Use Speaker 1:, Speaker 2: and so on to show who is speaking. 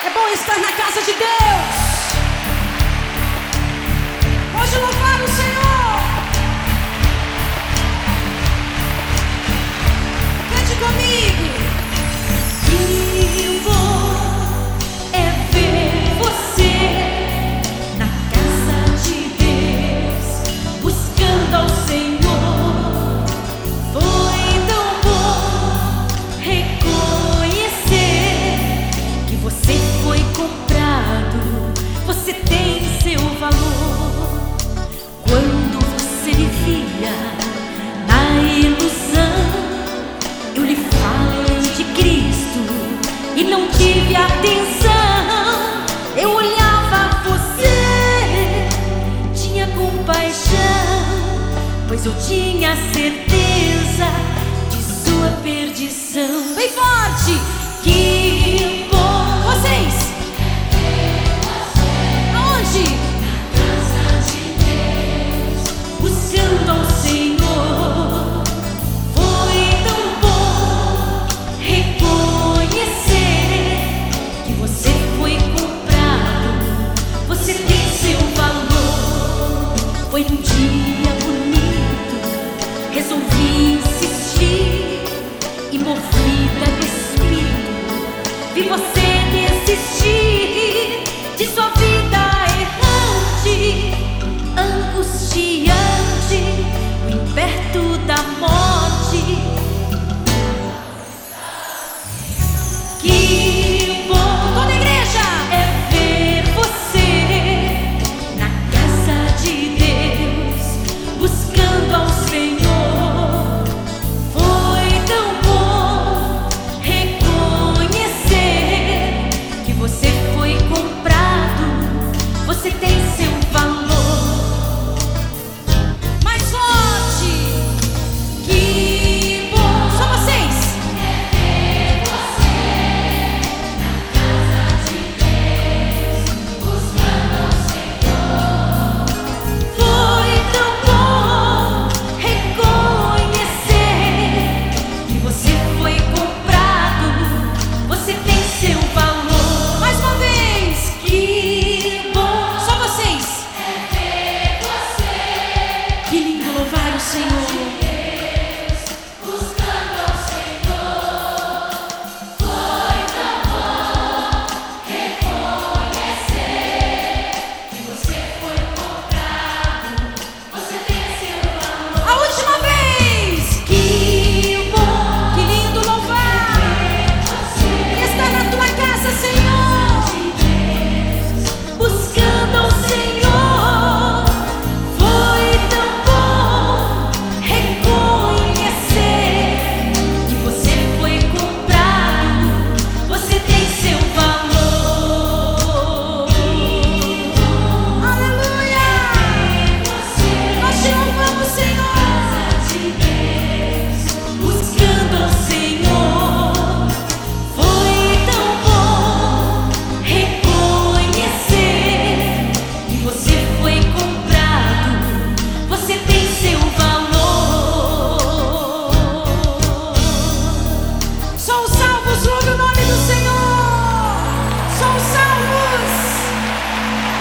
Speaker 1: É bom estar na casa de Deus. Pode louvar o Senhor. Cante comigo.
Speaker 2: Que bom é ver você na casa de Deus, buscando ao Senhor. Foi tão bom reconhecer que você foi comprado, você tem seu valor. Quando você vivia na ilusão, eu lhe falei de Cristo e não tive atenção. Eu olhava você, tinha compaixão, pois eu tinha certeza de sua perdição.
Speaker 1: Bem forte.
Speaker 2: Que bom.
Speaker 1: Vocês. Aonde?
Speaker 2: Buscando ao Senhor. Foi tão bom reconhecer que você foi comprado, você tem seu valor. Foi um dia bonito, resolvi insistir e movida de espírito vi você